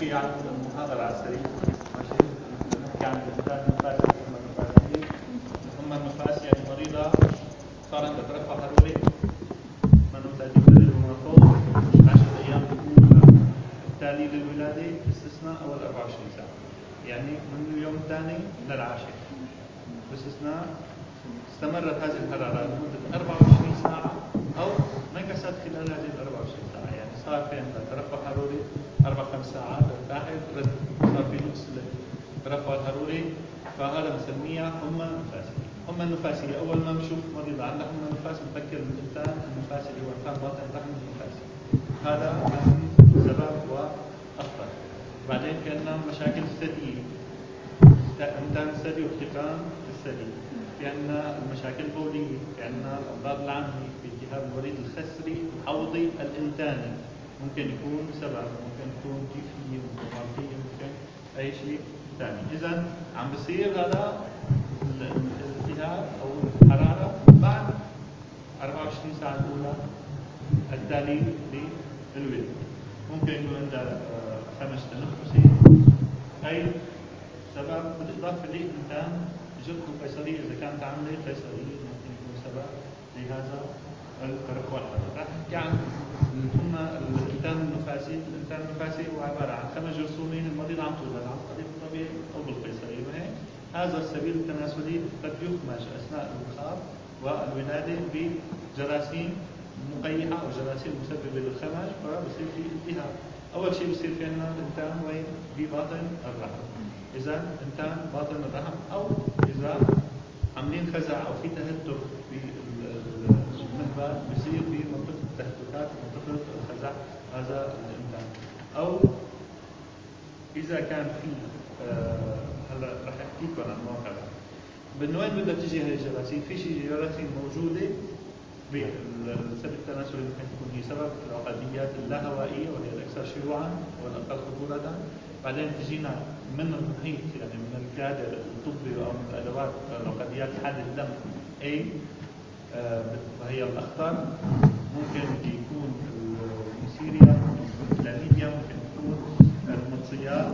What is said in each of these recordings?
نحكي عن المحاضرة على السريع. ماشي، نحكي عن الإنسان النفاسي. هم النفاسيين هم النفاس يعني مريضة صار عندها ترفع حروري من تأديب المنطوق 10 أيام الأولى التالي للولادة باستثناء أول 24 ساعة، يعني من اليوم الثاني للعاشر، باستثناء استمرت هذه الحرارة لمدة 24 ساعة أو نقصت خلال هذه ال 24 ساعة، يعني صار في عندها ترفع حروري 4-5 ساعات ارتاحت صار في نقص الترفع الحروري، فهذا بنسميها حمى نفاسية. حمى النفاسية أول ما بنشوف مريض عندها حمى نفاس بنفكر بالإنسان النفاسي اللي هو إنسان باطن الرحم النفاسي، هذا أهم سبب وأخطر. بعدين في عندنا مشاكل ثديية، إنتان الثدي واحتقان الثدي، في عندنا المشاكل البولية، في عندنا الأمراض العامة، في التهاب الوريد الخسري الحوضي الإنتاني ممكن يكون سبب، ممكن يكون كيفية، ممكن مرضية، ممكن أي شيء ثاني. إذا عم بصير هذا الالتهاب أو الحرارة بعد 24 ساعة الأولى التالي للولادة. ممكن يكون عندها خمش تنفسي، أي سبب بالإضافة لإنتان جلد القيصرية إذا كانت عاملة قيصرية ممكن يكون سبب لهذا الترفع الحراري. راح نحكي عن الإنتان النفاسي. الإنتان النفاسي هو عبارة عن 5 جرثومين المريض عم تولد عن طريق الطبيعي أو بالقيصرية، وهيك هذا السبيل التناسلي قد يخمش أثناء الوخاء والولادة بجراثيم مقيحة أو جراثيم مسببة للخمش، فبصير في التهاب. أول شيء بصير في عندنا الإنتان وين؟ بباطن الرحم. إذا إنتان باطن الرحم أو إذا عاملين خزع أو في تهتك في المهبل بصير في منطقة التهتكات منطقة الخزع هذا الإنتان، أو إذا كان في هلا رح أحكي لكم عن الموقع من وين بدها تجي هاي الجراثيم. في شيء جراثيم موجودة بالسبب التناسلي ممكن تكون هي سبب العقديات اللاهوائية وهي الأكثر شيوعا والأقل خطورة. بعدين تجينا من المحيط يعني من الكادر الطبي أو من الأدوات العقديات حاد الدم A وهي الأخطر، ممكن يكون النيسيريا، ممكن يكون الكلاميديا، ممكن يكون المطيات،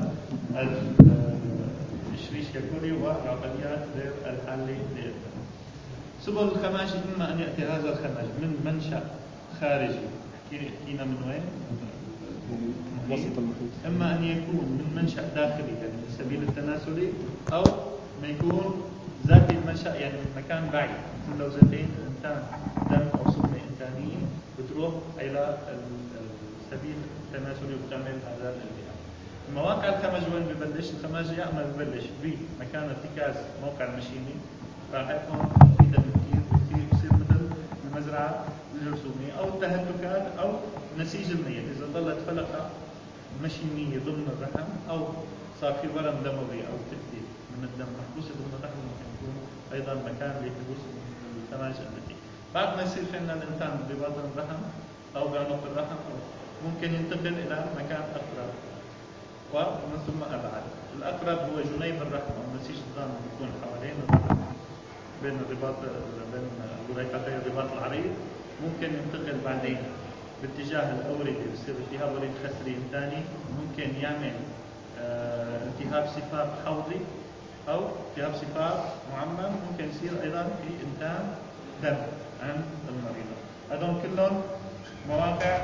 الشريشيا كوري والعقديات غير الحالة للدم. سبل الخماج إما أن يأتي هذا الخماج من منشأ خارجي، حكينا من وين؟ وسط المحيط. إما أن يكون من منشأ داخلي يعني من السبيل التناسلي، أو ما يكون ذاتي المنشأ يعني من مكان بعيد، مثل لو زيتين إنتان دم أو سمنة إنتانية بتروح إلى السبيل التناسلي وبتعمل هذا الالتهاب. مواقع الخمج وين ببلش؟ الخمج يا اما ببلش بمكان ارتكاز موقع المشيمي، راح يكون في دم كثير بصير مثل المزرعه الجرثوميه، او التهتكات او نسيج الميت اذا ظلت فلقه مشيميه ضمن الرحم، او صار في ورم دموي او كتله من الدم محبوسه ضمن الرحم، ممكن يكون ايضا مكان لحدوث الخمج النتيجي. بعد ما يصير في عندنا الانسان بباطن الرحم او بعنق الرحم، ممكن ينتقل الى مكان اقرب ومن ثم أبعد. الأقرب هو جنيب الرحم أو نسيج الضام يكون حوالين الرحم بين الرباط بين الوريقتين الرباط العريض. ممكن ينتقل بعدين باتجاه الأوردة بصير التهاب وريد خسري ثاني، ممكن يعمل التهاب سفاف حوضي أو التهاب سفاف معمم، ممكن يصير أيضا في إنتان دم عند المريضة. هذول كلهم مواقع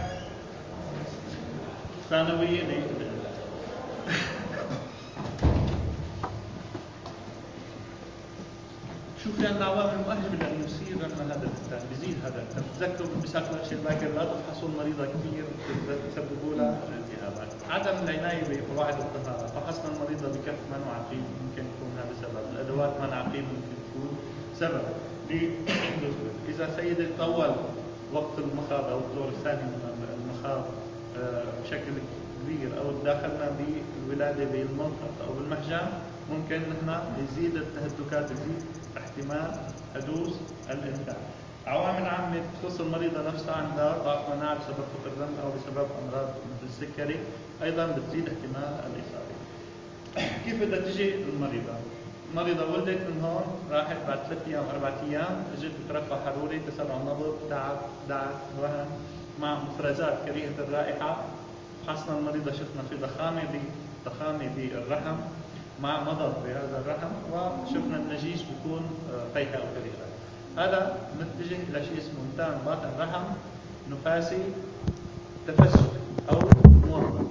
ثانوية للعلاج. شو في عندنا عوامل مؤهله لأن يصير عندنا هذا الإنتان بيزيد هذا. تذكروا بالمساكلات الباكر لا تفحصوا المريضة كثير تسببوا لها الالتهابات. عدم العناية بقواعد الطهارة، فحصنا المريضة بكف منع عقيم ممكن يكون هذا سبب، الأدوات منع عقيم ممكن تكون سبب. إذا سيدة طول وقت المخاض أو الدور الثاني من المخاض بشكل كبير أو داخلنا بالولادة بالمنطقة أو بالمحجم، ممكن نحن يزيد التهتكات، يزيد احتمال حدوث الإنتان. عوامل عامة تخص المريضة نفسها، عندها ضعف مناعة بسبب فقر الدم أو بسبب أمراض مثل السكري، أيضا بتزيد احتمال الإصابة. كيف بدها تجي المريضة؟ المريضة ولدت من هون، راحت بعد 3 أيام 4 أيام اجت بترفع حروري، تسرع النبض، تعب، دعك، وهن مع مفرزات كريهة الرائحة فحصنا المريضة شفنا في ضخامة بالرحم مع مضض بهذا الرحم، وشفنا النجيش بيكون قيحة أو كريهة. هذا متجه إلى شيء اسمه انتان باطن رحم نفاسي تفشل أو مورطة.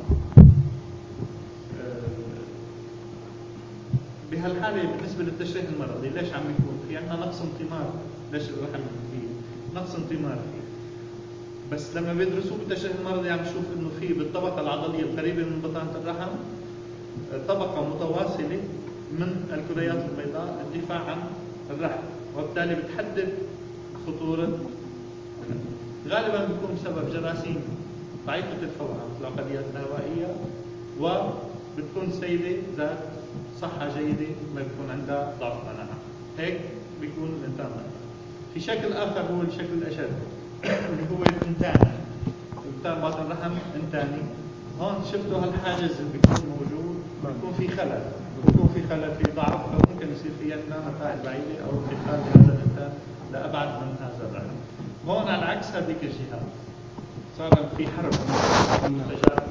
بهالحالة بالنسبة للتشريح المرضي ليش عم يكون في عندنا نقص انطمار؟ ليش الرحم فيه نقص انطمار فيه؟ بس لما بيدرسوه بالتشريح المرضي عم نشوف انه في بالطبقة العضلية القريبة من بطانة الرحم طبقة متواصلة من الكريات البيضاء للدفاع عن الرحم، وبالتالي بتحدد خطورة. غالبا بيكون بسبب جراثيم ضعيفة الفوعة مثل العقديات الهوائية، وبتكون سيدة ذات صحة جيدة ما بيكون عندها ضعف مناعة. هيك بيكون الانتان. في شكل آخر هو الشكل الأشد اللي هو الانتاني. الانتان باطن الرحم انتاني. هون شفتوا هالحاجز اللي بيكون موجود بيكون في خلل، في ضعف، فممكن يصير في عندنا نتائج بعيدة أو انتقال هذا الانتان لأبعد من هذا الرحم. هون على عكس هذيك الجهة صار في حرب منتجات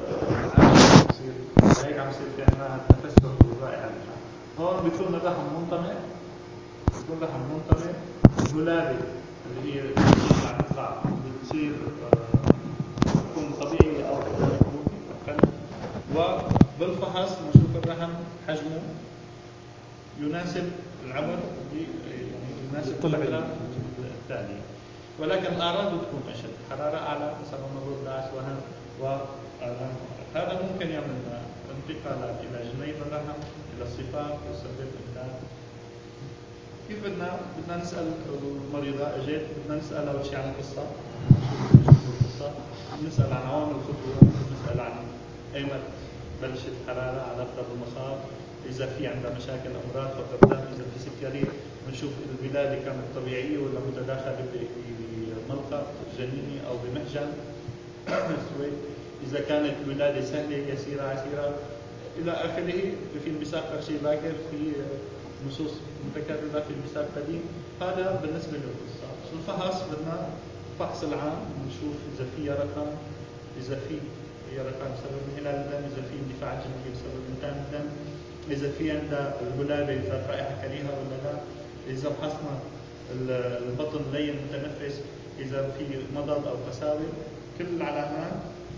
هيك عم يصير في عندنا تفسر رائع. هون بيكون الرحم منطمئ، الولادة اللي هي عم تطلع بتصير تكون طبيعية أو أقل. وبالفحص بنشوف الرحم حجمه يناسب العمر يعني يناسب الفترة التالية، ولكن الأعراض بتكون أشد، حرارة أعلى، سبب مرض داعس، وهن وآلام. هذا ممكن يعمل انتقالات إلى جنيب الرحم، إلى الصفار ويسبب إمداد. كيف بدنا نسأل المريضة؟ أجيت بدنا نسأل أول شيء عن القصة، نسأل عن عوامل الخطورة، نسأل عن أيمتى بلشت الحرارة على أقرب المصاب، إذا في عندها مشاكل أمراض فقدان، إذا في سكري، بنشوف الولادة كانت طبيعية ولا متداخلة بملقى جنيني أو بمحجن، إذا كانت الولادة سهلة يسيرة عسيرة إلى آخره. في المساق شيء باكر، في نصوص متكررة في المساق قديم. هذا بالنسبة للقصة. الفحص بدنا الفحص العام نشوف إذا في يرقان، إذا في يرقان بسبب انهلال الدم، إذا في اندفاع جنبي بسبب انتان الدم، إذا في عندها الولادة ذات رائحة كريهة ولا لا، إذا فحصنا البطن لين متنفس، إذا في مضض أو قساوة، كل العلامات.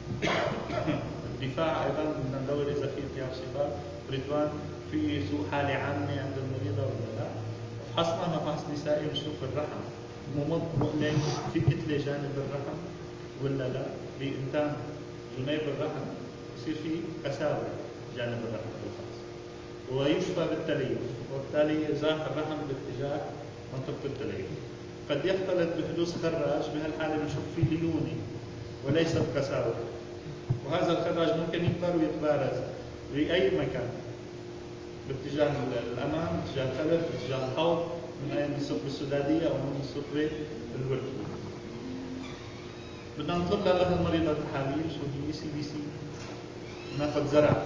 الدفاع أيضا بدنا ندور إذا في التهاب صفات، رضوان في سوء حالة عامة عند المريضة ولا لا. فحصنا فحص نسائي نشوف الرحم ممض مؤلم، في كتلة جانب الرحم ولا لا، بإمتان جنيب الرحم يصير في قساوة جانب الرحم بالفحص، ويشفى بالتليف، وبالتالي زاح الرحم باتجاه منطقة التليف. قد يختلط بحدوث خراج، بهالحالة بنشوف فيه ليوني وليست قساوة، وهذا الخراج ممكن يكبر ويتبارز بأي مكان، باتجاه الأمام، باتجاه الخلف، باتجاه الحوض، من أي من الثقب السدادية أو من الثقب الولدي. بدنا نطلب لها المريضة التحاليل، شو هي CBC، ناخذ زرع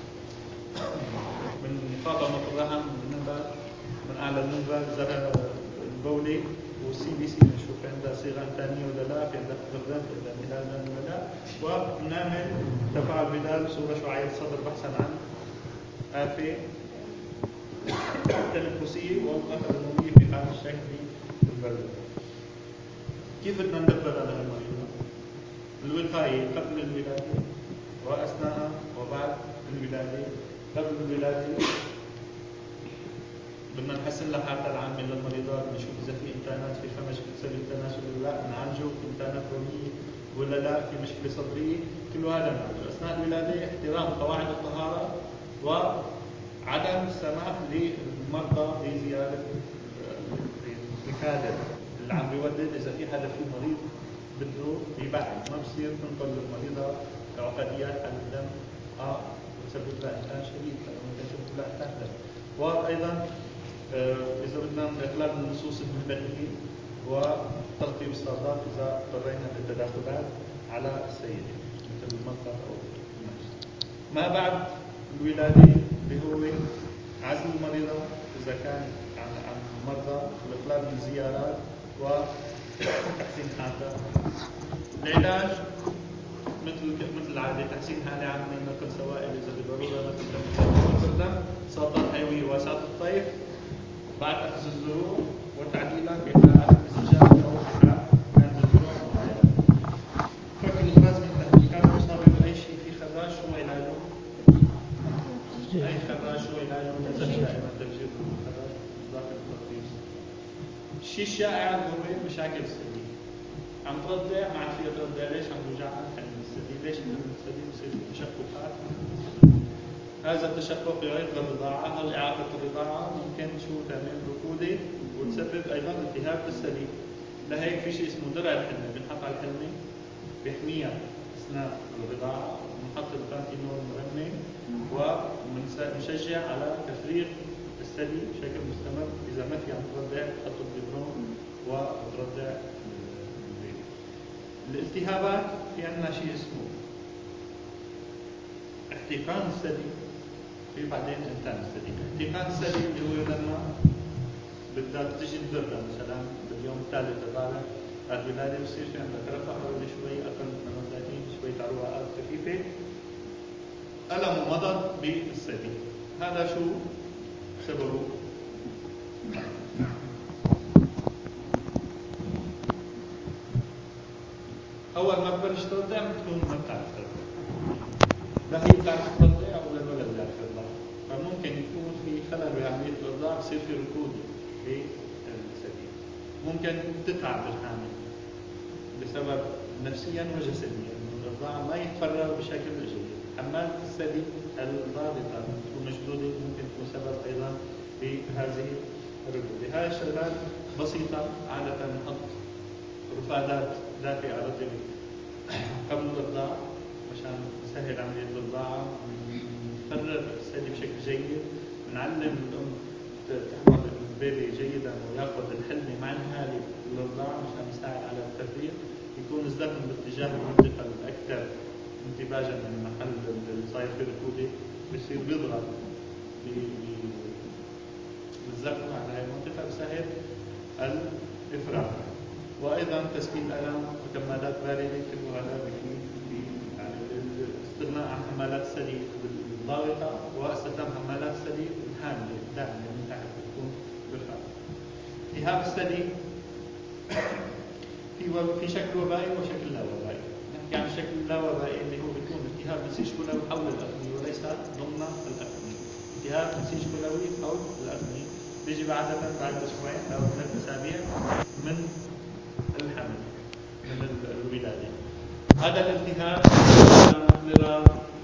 من فاطمة الرحم، من أعلى المنبر، زرع البولي والCBC نشوف عندها صيغة ثانية ولا لا، في عندها غدات ولا انهلال ولا لا، ونعمل تفاعل بدال صورة شعاعية الصدر بحثا عن آفة تنفسية والقطع المومية في حال الشك في البلد. كيف بدنا ندبر على المريضة؟ الوقاية قبل الولادة وأثناء وبعد الولادة. قبل الولادة بدنا نحسن لها حالتها العامة للمريضات، نشوف إذا في إمكانات في فمش بتسبب التناسل ولا لا، نعالجه في إمكانات رومية ولا لا، في مشكلة صدرية، كل هذا نعالجه. أثناء الولادة احترام قواعد الطهارة وعدم السماح للمرضى بزيارة الكادر اللي عم بيولد. إذا في حدا في مريض بده يبعد، ما بصير تنقل للمريضة عقديات على الدم وتسبب لها إنتان شديد، ممكن تسبب لها إنتان دم. وأيضا إذا بدنا إقلال النصوص المهبلية وترطيب الصادات إذا اضطرينا للتداخلات على السيدة مثل المنطقة أو النفس. ما بعد الولادة اللي هو عزل المريضة إذا كان عن المرضى، الإقلال من الزيارات وتحسين حالتها. العلاج مثل العادة تحسين حالة عامة نقل سوائل إذا بالضرورة نقل دم سلطات حيوية وسط الطيف بعد أخذ الزروع وتعديلها بحال استجابة أو بحال عند الزروع معينة. فك الغاز من تحريكات مصابة بأي شيء في خراج هو علاجه أي خراج هو علاجه نزف دائما تفجير الخراج داخل التطبيق. الشيء الشائع هو مشاكل الثدي. عم ترضع ما عاد فيها ترضع ليش؟ عم توجعها الحلم الثدي. ليش الحلم الثدي؟ بصير في تشققات. هذا التشقق يعيق الرضاعة. هل إعاقة الرضاعة ممكن شو تعمل ركودة وتسبب أيضا التهاب بالثدي. لهيك في شيء اسمه درع الحلمة بنحط على الحلمة بيحميها أثناء الرضاعة ونحط البانتينول مرنة ومنشجع على تفريغ الثدي بشكل مستمر. إذا ما في عم ترضع تحط البيبرون وترضع البيبي. الالتهابات في عندنا شيء اسمه احتقان الثدي في بعدين انتان الثدي. احتقان الثدي اللي هو لما بدها تجي الدرة مثلا باليوم الثالث الرابع بعد الولادة بصير في عندها ترفع حوالي شوي أقل من 38 شوي عروقات خفيفة ألم ومضض بالثدي. هذا شو سببه؟ أول ما تبلش ترضع بتكون ما بتعرف ترضع. لا هي بتعرف ترضع ولا الولد بيعرف يرضع. فممكن يكون في خلل بعملية الرضاعة بصير في ركود بالثدي. ممكن تتعب الحامل بسبب نفسيا وجسديا من الرضاعة ما يتفرغ بشكل جيد. حمالة الثدي الضاغطة تكون مشدودة ممكن تكون سبب أيضا بهذه الركودة. هاي الشغلات بسيطة. عادة نحط رفادات دافئة على الرجل قبل الرضاعة عشان نسهل عملية الرضاعة. نفرغ الثدي بشكل جيد. نعلم الأم تحمل البيبي جيدا ويأخذ الحلمة مع الهالة للرضاعة عشان يساعد على التفريغ. يكون الزخم باتجاه المنطقة الأكثر انتباجا من محل اللي صاير فيه ركودة بصير بيضغط بالزخم على هذه المنطقة بسهل الإفراغ. وأيضا تسكين الألم وكمادات باردة كل هذا بفيد يعني الاستغناء عن حمالات الثدي الضاغطة واستخدام حمالات الثدي الحاملة دائما من تحت تكون بالفعل. التهاب الثدي في شكل وبائي وشكل لا وبائي. نحكي عن الشكل اللا وبائي اللي هو بيكون التهاب نسيج كلوي حول الأثنية وليس ضمن الأثنية. التهاب نسيج كلوي حول الأثنية بيجي بعد أسبوعين أو 3 أسابيع من الحمل من الولادة. هذا الالتهاب احمرار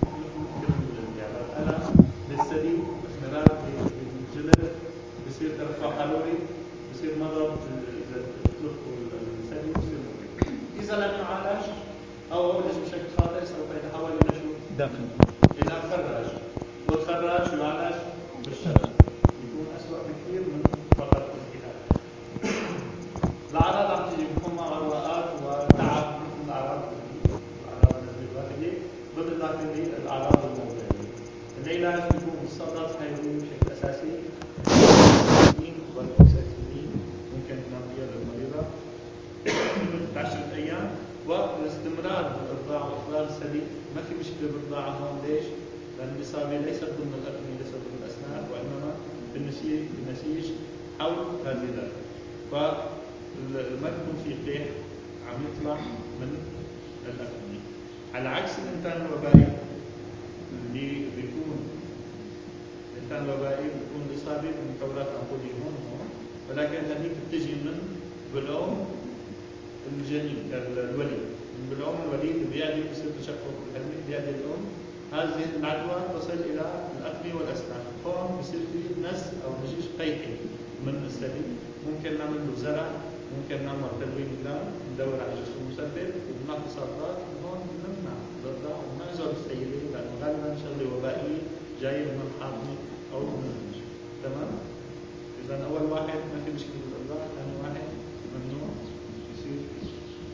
ألم للثدي احمرار بالجلد بصير ترفع حلوي بصير مرض إذا تلقوا الثدي بصير مرض. إذا لم يعالج أو عالج بشكل خاطئ سوف يتحول إلى شو؟ داخل إلى خراج. والخراج يعالج بالشرج يكون أسوأ بكثير من فقط الالتهاب. الأعراض عم تيجي بتكون عروقات وتعب مثل الأعراض النزلة الواحدة بالإضافة للأعراض الموضعية. العلاج بيكون بالصيدلات الحيوية بشكل أساسي والأوكسيتولين ممكن تنام فيها للمريضة لمدة 10 أيام. والاستمرار بالرضاعة وإفراغ الثدي ما في مشكلة بالرضاعة هون. ليش؟ لأن الإصابة ليست ضمن الأثنية ليست ضمن الأسنان وإنما بالنسيج حول هذه الأثنية. فما تكون في قيح عم يطلع من الأثنية. على عكس الإنتان الوبائي اللي بيكون الإنتان الوبائي بيكون الإصابة بمكورات أنفودية هون ولكن هذه بتجي من بلعوم الجنين الوليد. من بلعوم الوليد بيأتي بصير تشقق الحلمي بيأتي الأم. هذه العدوى تصل إلى الأثنية والأسنان. هون بصير في نس أو نجيش قيحي من الثدي. ممكن نعمل له زرع ممكن نعمل تلوين دم ندور على جسم مسبب وبنعطي صفات. هون بنمنع الرضاعة ونعزل السيدة لأنه غالبا شغلة وبائية جاية من الحاضنة أو من المنشأ. تمام؟ إذا أول واحد ما في مشكلة بالرضاعة. ثاني واحد ممنوع يصير فيه.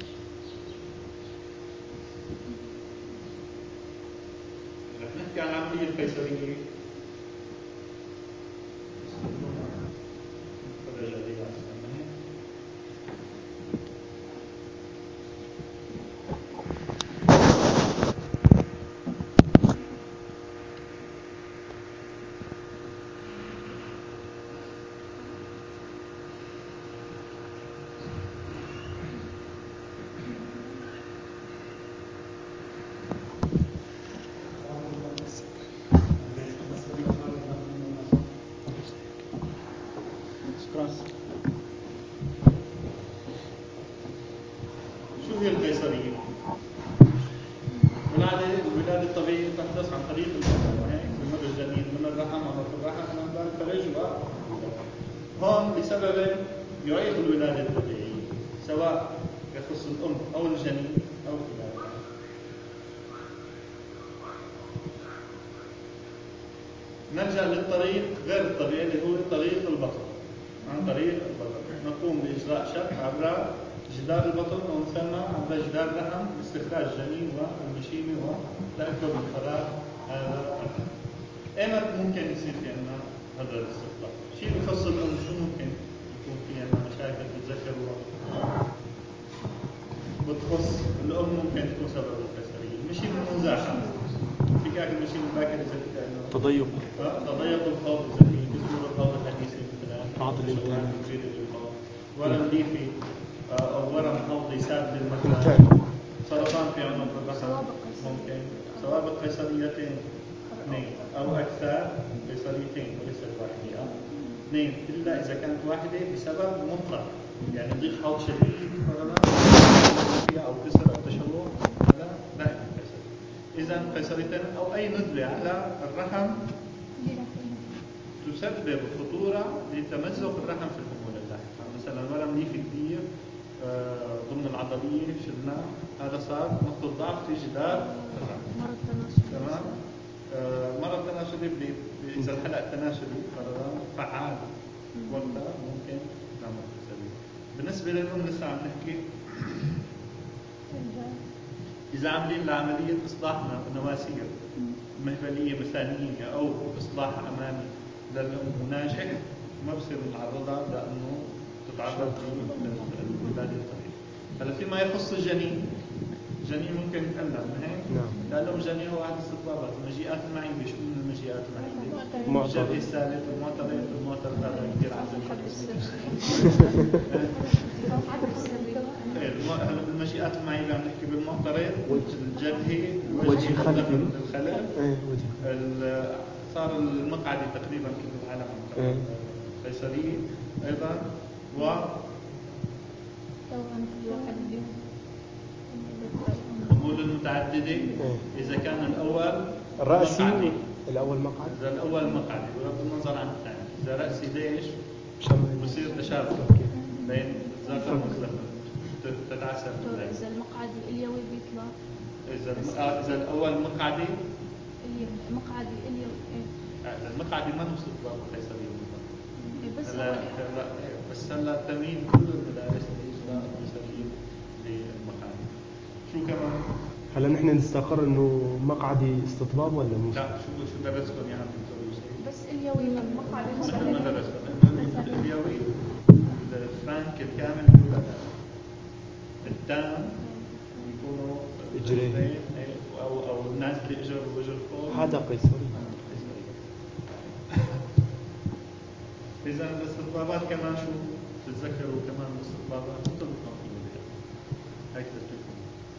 رح نحكي عن العملية القيصرية. شو هي القيصرية؟ الولادة الطبيعية تحدث عن طريق البطن، بمر الجنين من الرحم أو في الرحم أمام الفرج هون لسبب يعيق الولادة الطبيعية، سواء يخص الأم أو الجنين أو كلاهما. نلجأ للطريق غير الطبيعي اللي هو طريق البطن. عن طريق البطن نقوم بإجراء شق عبر جدار البطن ومثلنا عبر جدار الرحم باستخراج الجنين والمشيمة وتأكد من فراغ هذا الرحم. ايمت ممكن يصير في عندنا هذا الاستخراج؟ شيء بخص الأم شو ممكن يكون في عندنا مشاكل بتتذكروا؟ بتخص الأم ممكن تكون سبب القيصرية، المشي بالمزاحم، فكاك المشي بالباكر إذا فكاك تضيق الحوض إذا في بسبب الحوض الحديثي مثلا بعض الامتحانات ورم ليفي أو ورم حوضي ساد بالمكان، سرطان في عنق الرحم ممكن، سوابق قيصريتين اثنين أو أكثر، قيصريتين وليست واحدة اثنين، إلا إذا كانت واحدة بسبب مطلق، يعني ضيق حوض شديد أو كسر أو تشوه، هذا لا يكون قيصري. إذا قيصريتين أو أي نزلة على الرحم تسبب خطورة لتمزق الرحم في الحمول اللاحقة، مثلا ورم ليفي كبير ضمن العضلية شلناه، هذا صار نقطة ضعف في جدار الرحم. مرض تناسلي تمام. مرض تناسلي إذا الحلقة التناسلي فعال ولا ممكن نعمل قيصرية. بالنسبة للأم لسه عم نحكي إذا عاملين لعملية إصلاح نواسير مهبلية مثانية أو إصلاح أمامي للأم وناجح، ما بصير نعرضها لأنه تتعرض للولادة الطبيعية. هلا فيما يخص الجنين ممكن يتألم لأنه الجنين هو أحد استطلابات المجيئات المعيبة. شو من المجيئات المعيبة؟ الجرح الثالث المعترض هذا كثير هلا بالمجيئات المعيبة عم نحكي بالمعترض الجرحي وجهي الخلفي صار المقعدي تقريبا كل العالم قيصرية أيضا الحمول المتعددة إذا كان الأول الرأسي الأول مقعدي، إذا الأول مقعدي بغض النظر عن الثاني. إذا رأسي ليش بصير تشابك بين الذكر والأنثى تتعسر. إذا المقعدي اليوي بيطلع، إذا الأول مقعدي اليوي إذا المقعدي ما نوصل باب القيصرية بس هلا تميل كل المدارس لإجراء قيصرية للمقعدي. شو كمان؟ هلا نحن نستقر إنه مقعدي استطباب ولا مش؟ لا شو درسكم يا عم بس اليوي مقعدي ما درسكم اليوي الفرانك الكامل يولد التام يكونوا اجرين او الناس اللي اجر وجر فوق هذا قيصري. اذا الاستطبابات كمان شو تتذكروا كمان الاستطبابات تطبقوا هيك ترتيبهم.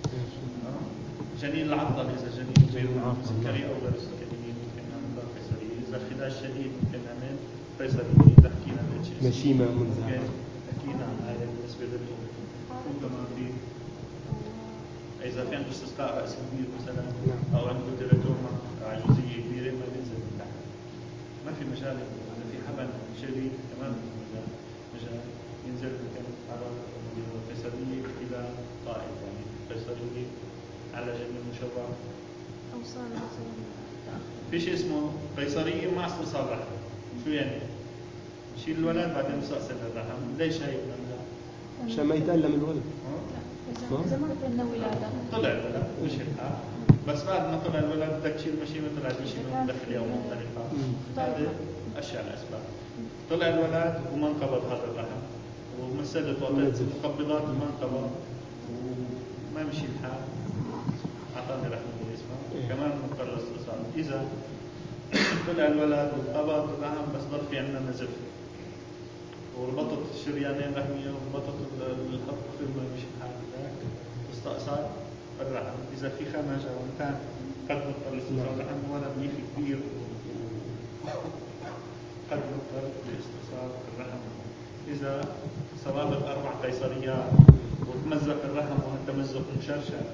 جنين العضل اذا جنين سكري او غير سكري ممكن نعمل قيصريه، اذا خداج شديد ممكن نعمل قيصريه اذا حكينا مشيمه منزعجه حكينا عن هذا بالنسبه للام. شو كمان في إذا كان استسقاء رأس كبير مثلا أو عنده تيراتوما عجوزية كبيرة ما بينزل من تحت، ما في مجال. إذا في حبل جلي كمان مجال ينزل ممكن على القيصرية إلى قائد، يعني قيصرية على جنين مشوه أو صار مثلا في شيء اسمه قيصرية مع استصال رحم. شو يعني؟ نشيل الولد بعدين نستأصل الرحم. ليش هاي بنعملها؟ عشان ما يتألم الولد. إذا ما قلنا ولادة طلع الولد مش الحال، بس بعد ما طلع الولد بدك تشيل مشيمة طلعت مشيمة مدخلية أو مختلفة. هذه أشياء الأسباب. طلع الولد وما انقبض هذا الرحم ومسدت وقت مقبضات وما انقبض وما مشي الحال، أعطاني رحمة الاسم كمان مضطر الاستئصال. إذا طلع الولد وانقبض الرحم بس ضل في عندنا نزف وربطت الشريانين رحمية وربطت الخط في ما مشي الحال استئصال الرحم. إذا في خمجة ومكان قد نضطر لاستئصال الرحم ورم ليفي كبير قد نضطر لاستئصال الرحم. إذا سوابق 4 قيصريات وتمزق الرحم وهالتمزق مشرشر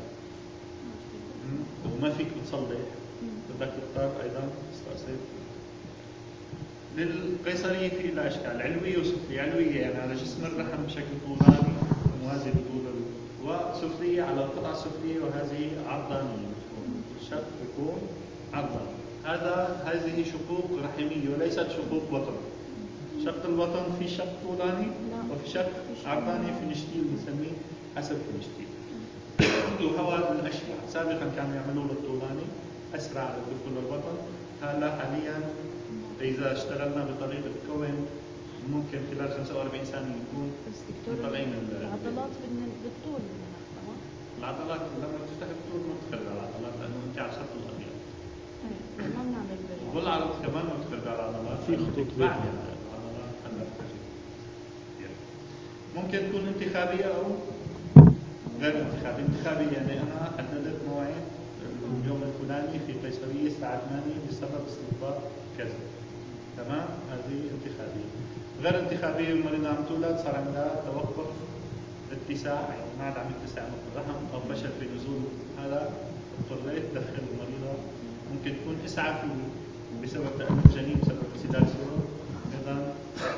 وما فيك تصلح، بدك تضطر أيضا تستأصل. للقيصرية في لها أشكال علوية وسفلية. علوية يعني على جسم الرحم بشكل طولاني موازي لطول، وسفلية على القطعة السفلية وهذه عرضانية، الشق يكون عرضاني. هذه شقوق رحمية وليست شقوق بطن. شق البطن في شق طولاني وفي شق عرضاني فينشتيل بنسميه حسب فينشتيل. وهو الأشياء سابقا كانوا يعملوا الطولاني أسرع للدخول للبطن. هلا حاليا إذا اشتغلنا بطريقة كوين ممكن خلال 45 ثانية يكون طالعين العضلات بالطول. العضلات لما تفتح الطول ما تخرج على العضلات لأنه أنت على الخط الأبيض. ما بنعمل والعرض كمان ما تخرج على العضلات في خطوط بعد العضلات هلا ممكن تكون انتخابية أو غير انتخابية. انتخابية يعني أنا حددت موعد اليوم الفلاني في قيصرية الساعة 8 بسبب استنباط كذا، تمام؟ هذه انتخابية. غير انتخابية المريضة عم تولد صار عندها توقف اتساع، يعني ما عاد عم يتسع نقط الرحم أو فشل في نزول، هذا اضطريت تدخل المريضة. ممكن تكون إسعافية بسبب تألف جنين بسبب انسداد سرور أيضا.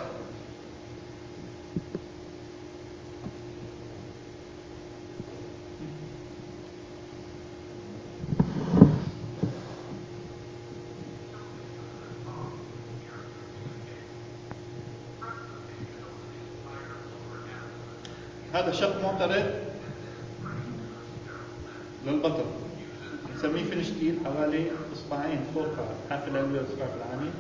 هذا شق معترض للبطن نسميه فينشتيل، حوالي اصبعين فوق حافة العلوية والاصبع العاني.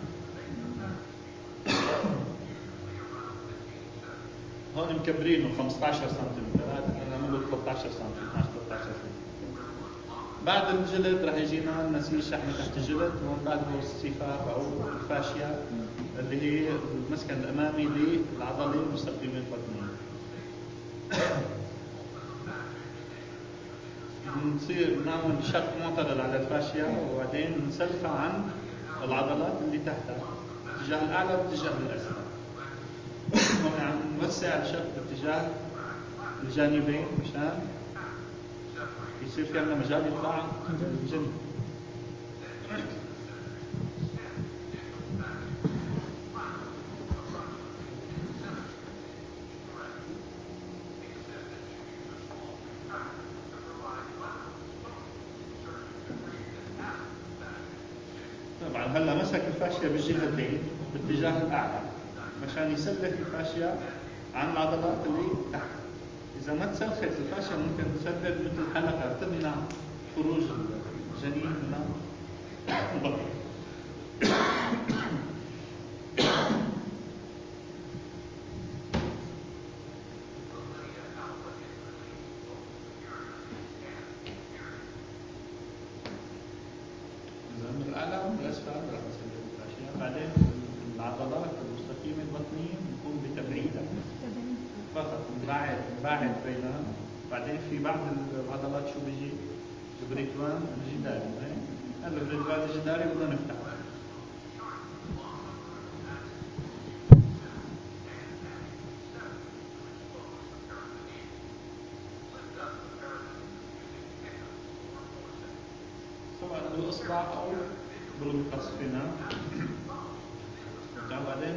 هون مكبرينه 15 سم، نعمله 13 سم، 12 13 سم. بعد الجلد راح يجينا نسيج شحمة تحت الجلد، ومن بعده الصفاف أو الفاشيا اللي هي المسكن الأمامي للعضلة المستقيمة البطنية. نصير نعمل شق معتدل على الفاشيا وبعدين نسلفها عن العضلات اللي تحتها اتجاه الأعلى واتجاه الأسفل. هون عم نوسع الشق باتجاه الجانبين مشان يصير في عندنا مجال يطلع الجنب. طبعا هلا مسك الفاشيا بالجهتين باتجاه الاعلى مشان يسلك الفاشيا عن العضلات اللي تحت. اذا ما تسلخت الفاشيا ممكن تسبب مثل حلقه تمنع خروج الجنين من البطن. من الأعلى ومن الأسفل راح نسلك الفاشيا. بعدين العضلات المستقيمة البطنية نقوم بتبعيدها فقط، نباعد بينها. بعدين في بعض العضلات شو بيجي؟ البريتوان الجداري. هلا البريتوان الجداري بدنا نفتحه. طبعا بالإصبع أو بالمقص فينا. بعدين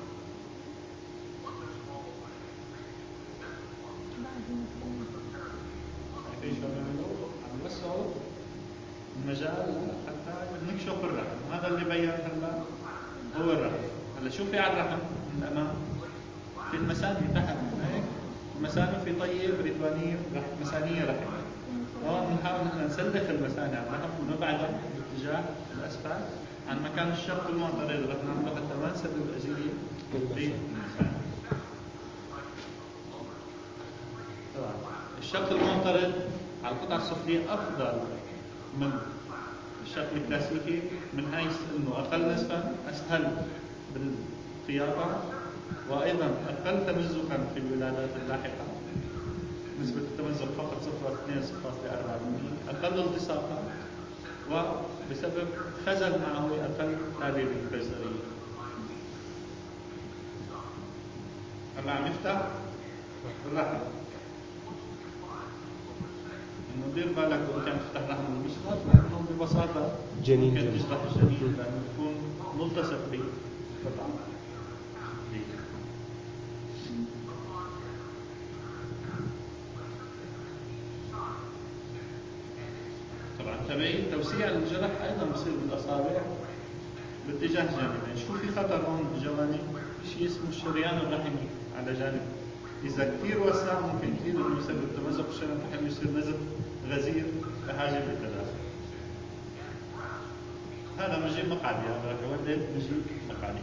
في شو بيعملوا؟ عم يوسعوا المجال حتى نكشف الرحم. هذا اللي بين هلا هو الرحم. هلا شو في على الرحم من الأمام؟ في المثاني تحت هيك، المثاني في طية بريتوانية مثانية رحم. هون بنحاول نحن نسلخ المثاني على الرحم ونبعدها باتجاه الأسفل عن مكان الشق المعترض اللي رح نعمله حتى ما نسبب أذية للمثاني. طبعا الشق المعترض على القطعة السفلية أفضل من الشق الكلاسيكي من حيث أنه أقل نسفا، أسهل بالخياطة، وأيضا أقل تمزقا في الولادات اللاحقة. نسبة التمزق فقط 0.2 0.4%، أقل التصاقا، وبسبب خزل معوي أقل تابع للقيصرية. هلا عم يفتح الرحم. انه دير بالك وانت عم تفتح رحم المشرط، لانه ببساطه جنين ممكن جنين. تجرح الجنين لانه يكون ملتصق بقطعه. طبعا تبعين توسيع الجرح ايضا بصير بالاصابع باتجاه جانبين. شو في خطر هون بالجوانب؟ شيء اسمه الشريان الرحمي على جانب. اذا كثير وسع ممكن كثير انه يسبب تمزق الشريان الرحمي ويصير نزف غزير بحاجه للتدافع. هذا مجيء مقعدي، هذا كودد مجيء مقعدي.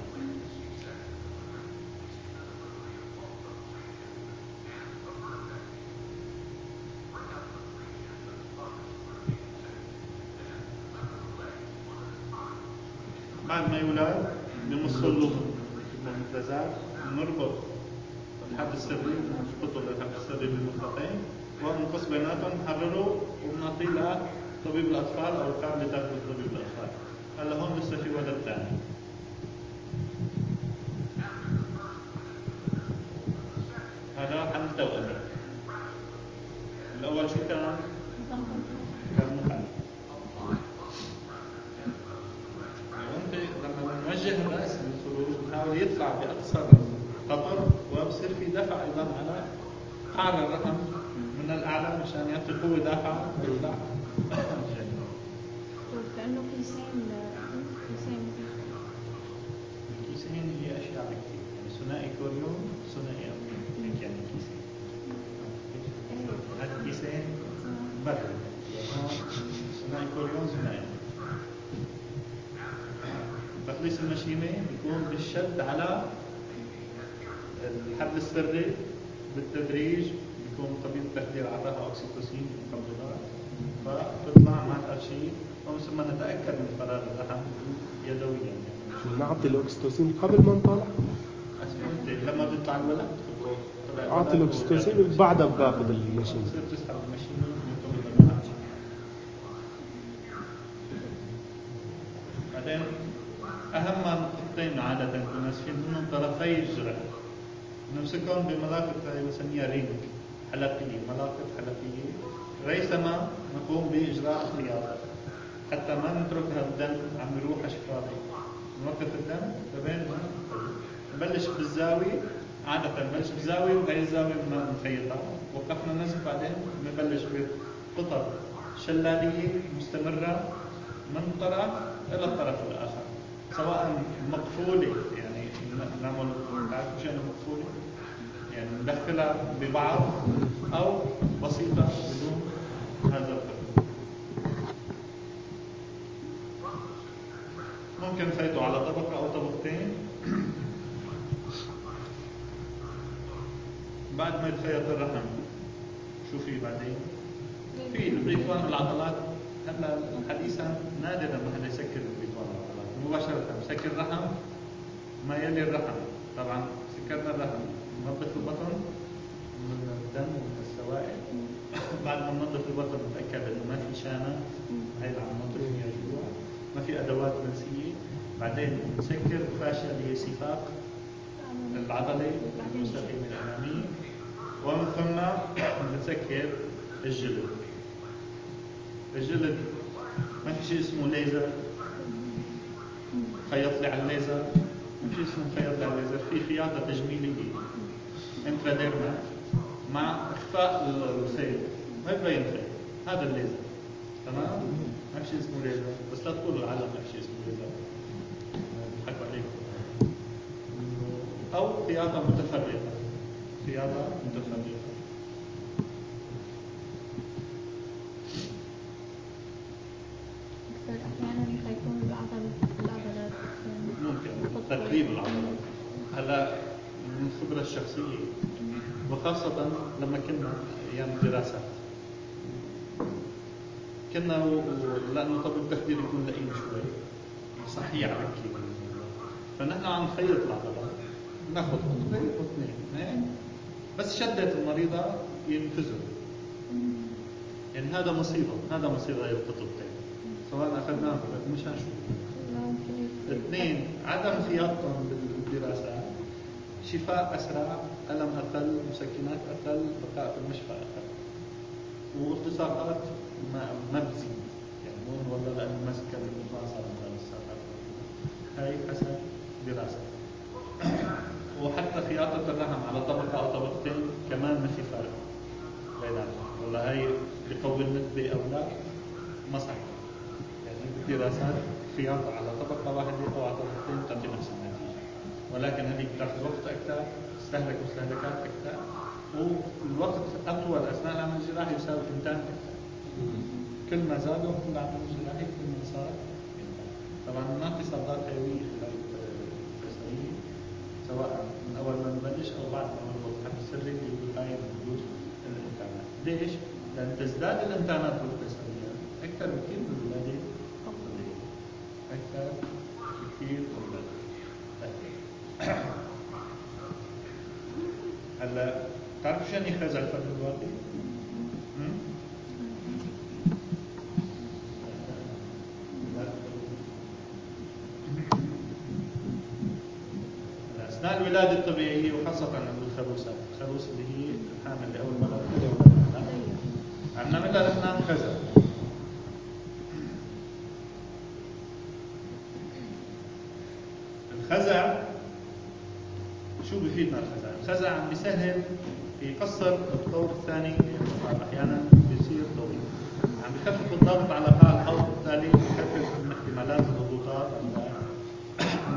بعد ما يولد بمصوا اللوم الممتازات، نربط الحبل السري، نربطه للحبل السري بالمخططين ونقص بيناتهم، نحرره وبنعطيه لطبيب الاطفال او الكامله تاخذ طبيب الاطفال. هلا هون لسه في ولد ثاني. هذا حمل توأمي. الاول شو كان؟ كان مخالف. وانت لما نوجه الراس للخروج بنحاول يطلع باقصر خطر، وبصير في دفع ايضا على قعر الرحم من الاعلى مشان يعطي قوه دافعه ويطلع. كأنه كيسين الكيسين هي اشياء كثير، يعني ثنائي كوريون، ثنائي امنيون، هيك يعني كيسين. هذا الكيسين برد، ثنائي كوريون ثنائي. تخليص المشيمه بيكون بالشد على الحبل السري بالتدريج. بيكون طبيب التخدير اعطاها اوكسيتوسين مقبضات، فتطلع مع الارشيف ومثل ما نتاكد من قرار الرحم يدويا. يعني نعطي الاكستوسين قبل ما نطلع؟ لما بيطلع الولد اعطي الاكستوسين وبعدها باخذ المشيمه. بتصير تسحب المشيمه وتطلع منها. بعدين اهم نقطتين عاده بنسفين منهم طرفي الجرح، نمسكهم بملاقط بنسميها رينج حلقيه، ملاقط حلقيه، ريثما نقوم باجراء خياطه حتى ما نتركها الدم عم يروح شفافي. نوقف الدم لبين ما نبلش بالزاويه، عاده نبلش بزاويه وهي الزاويه ما نخيطها، وقفنا نزف بعدين نبلش بقطر شلاليه مستمره من طرف الى الطرف الاخر، سواء مقفوله يعني نعمل تعرفوا شو يعني مقفوله؟ يعني ندخلها ببعض او بسيطه بدون هذا القفل. ممكن نخيطه على طبقه او طبقتين. بعد ما يتخيط الرحم شو في بعدين؟ في البريتوان والعضلات. هلا حديثا نادرا ما حدا يسكر البريتوان والعضلات مباشره، مسكر الرحم ما يلي الرحم. طبعا سكرنا الرحم ننظف البطن من الدم ومن السوائل. بعد ما ننظف البطن نتاكد انه ما في شانه، هي اللي عم ننظف فيها جوا، ما في ادوات منسيه. بعدين نسكر الفاشيه اللي هي سفاق العضله المستقيمه الاماميه، ومن ثم نسكر الجلد. الجلد ما في شيء اسمه ليزر خيط لي على الليزر، ما في شيء اسمه خيط لي على الليزر. في خياطه تجميليه انتراديرمال مع اخفاء الخيط ما يبين الخيط، هذا الليزر. تمام؟ ما في شيء اسمه ليزر، بس لا تقولوا العالم ما في شيء اسمه ليزر، بيضحكوا عليكم. او خياطه متفرقه، خياطه متفرقه. أحيانا يكون العضلات ممكن تقريب العضلات. هلا من الخبرة الشخصية وخاصة لما كنا أيام الدراسات كنا لأنه طب التخدير يكون لئيم شوي صحيح على كثير، فنحن عم نخيط العضلات ناخذ خطوة واثنين بس شدت المريضة ينفذوا. يعني هذا مصيبة، هذا مصيبة الخطوتين سواء أخذناه مش هنشوف. اثنين عدم خياطتهم بالدراسات شفاء أسرع، ألم أقل، مسكنات أقل، بقاء في المشفى أقل، والتصاقات ما بتزيد، يعني مو والله لأنه مسكن ما صار مثلا الساقات. هاي حسب دراسة. وحتى خياطة الرحم على طبقة أو طبقتين كمان ما في فرق بيناتهم، والله هاي بقوي الندبة أو لا، ما صحيح. يعني بالدراسات خياطة على طبقة واحدة أو على طبقتين تعطي نفس النتيجة، ولكن هذه بتاخذ وقت أكثر، تستهلك مستهلكات أكثر، والوقت أطول أثناء العمل الجراحي يساوي إنتاج أكثر. كل ما زادوا في العمل الجراحي كل ما صار إنتاج. طبعا ما في صدات حيوية خلال القيصرية، سواء من أول ما نبلش أو بعد ما نربط الحبل السري بيقايم حدوث الإنتاجات. ليش؟ لأن تزداد الإنتاجات بالقيصرية أكثر بكثير من الولادة الطبيعية، أكثر بكثير من الولادة. هلا تعرفوا شو يعني خزع الفرد الواقي؟ أثناء الولادة الطبيعية وخاصة عند الخروسات، الخروس اللي هي الحامل لأول مرة عم نعملها نحن خزع. الخزع شو بفيدنا الخزع؟ الخزع عم بيسهل يقصر الطور الثاني، أحيانا بيصير طويل، عم بخفف الضغط على قاع الحوض، بالتالي بخفف من احتمالات الهبوطات عند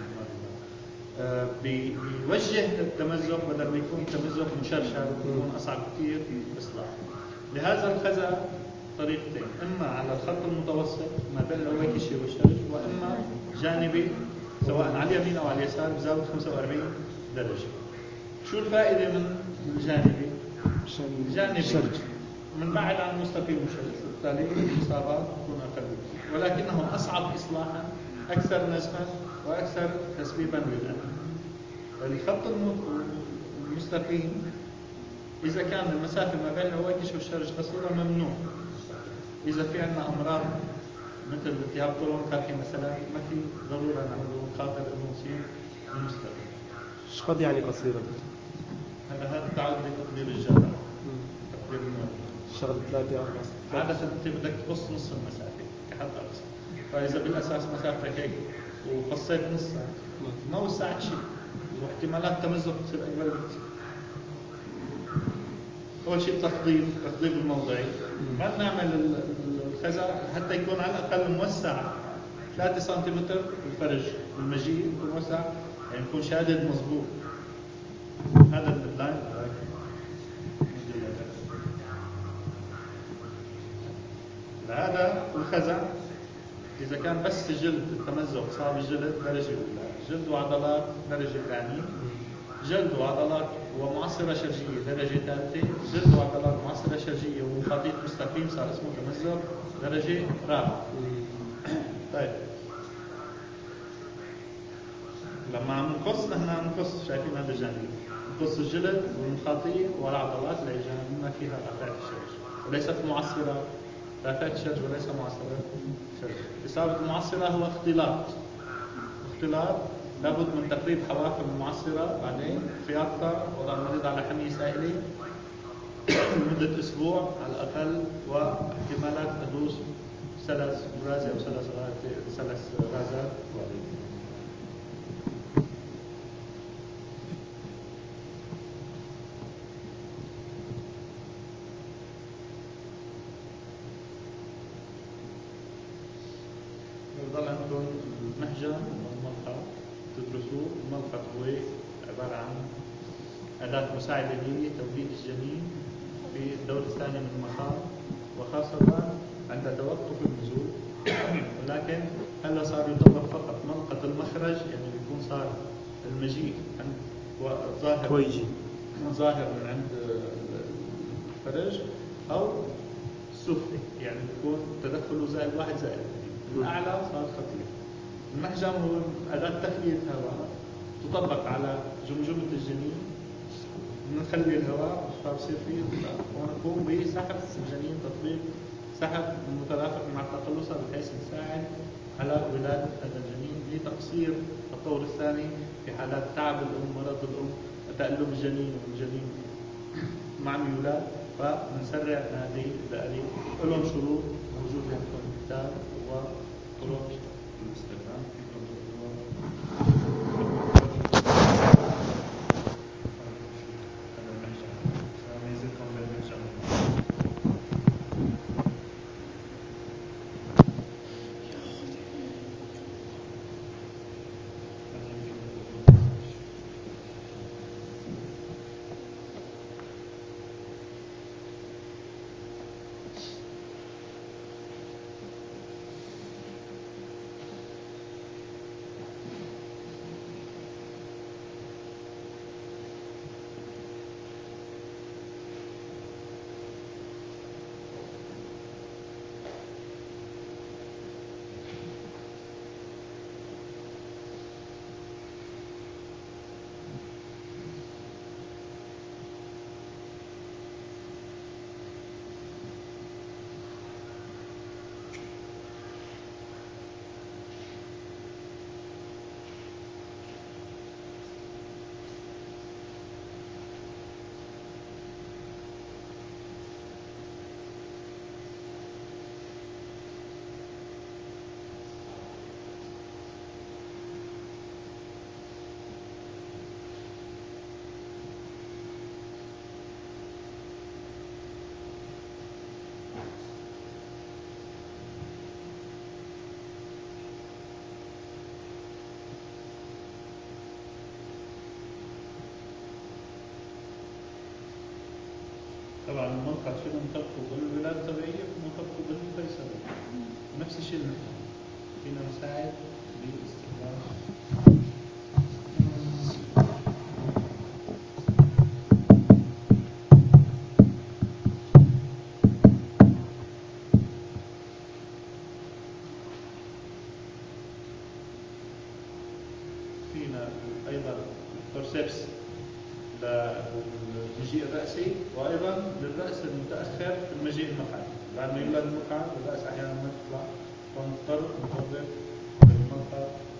بيوجه التمزق بدل ما يكون تمزق مشرشر ويكون أصعب كثير إصلاح. لهذا الخزع طريقتين، إما على الخط المتوسط ما بين الأويكشي والشرج، وإما جانبي سواء على اليمين أو على اليسار بزاوية 45 درجة. شو الفائدة من الجانبي؟ الجانبي منبعد عن مستقيم الشرج، وبالتالي الإصابات تكون أقل بكثير، ولكنه أصعب إصلاحا، أكثر نزفا، وأكثر تسبيبا للألم. الخط المستقيم إذا كان المسافة ما بين الأويكش والشرج قصيرة ممنوع. إذا في عندنا أمراض مثل التهاب قولون قرحي مثلا، ما في ضرورة نعمله خاطر إنه يصير المستقيم. ايش قد يعني قصيرة؟ هذا تعود لتقدير الجراح، تقدير المريض. شغل 3 4 عادة أنت بدك تقص نص المسافة كحد أقصى، فإذا بالأساس مسافتك هيك وقصيت نصها ما وسعت شيء، واحتمالات تمزق تصير أكبر بكثير. أول شيء تخضيب الموضعي، ما نعمل الخزع حتى يكون على الأقل موسع 3 سنتيمتر الفرج، المجيء يكون موسع، يعني يكون شادد مضبوط. هذا اللاين هذا الخزع. إذا كان بس جلد التمزق صار الجلد درجة أولى، جلد وعضلات درجة ثانية، جلد وعضلات ومعصرة شرجية درجة ثالثة، جلد وعضلات معصرة شرجية وخطيط مستقيم صار اسمه تمزق درجة رابعة. طيب لما عم نقص نحن عم نقص، شايفين هذا الجانب، نقص الجلد والمخاطير والعضلات لجانب ما فيها رافعة الشرج، وليست معصرة رافعة الشرج وليس معصرة الشرج. إصابة المعصرة هو اختلاط لابد من تقريب حوافر المعصرة، بعدين خياطة، وضع المريض على حمية سائلة لمدة أسبوع على الأقل، واحتمالات حدوث سلس برازي أو سلس غازات وارد. يضل عندكم المحجم والملقط تدرسوه. الملقط هو عبارة عن أداة مساعدة لتوليد الجنين في الدور الثاني من المخاض، وخاصة عند توقف النزول. ولكن هلا صار يطبق فقط ملقط المخرج، يعني بيكون صار المجيء ظاهر من عند الفرج أو السفلي، يعني بيكون تدخله زائد 1 زائد 2، الأعلى صار خطير. المحجم هو أداة تخلية هواء تطبق على جمجمة الجنين، نخلي الهواء فبصير فيه ونقوم بسحب الجنين، تطبيق سحب مترافق مع التقلصات بحيث نساعد على ولادة هذا الجنين لتقصير الطور الثاني في حالات تعب الأم، مرض الأم، تألم الجنين والجنين معه يولاد، فبنسرع هذه التقاليد. لهم شروط موجودة في الكتاب وطرق الاستخدام في طبعا المنقذ فينا نطبقه بالولادة الطبيعية، نطبقه بالقيصرية، نفس الشيء نحن فينا نساعد باستخدام فينا أيضا فورسيبس للمجيء الرأسي، وأيضا للرأس المتأخر في المجيء المقعدي. بعد ما يولد المقعد الرأس أحيانا ما تطلع، فنضطر نطبق المنقذ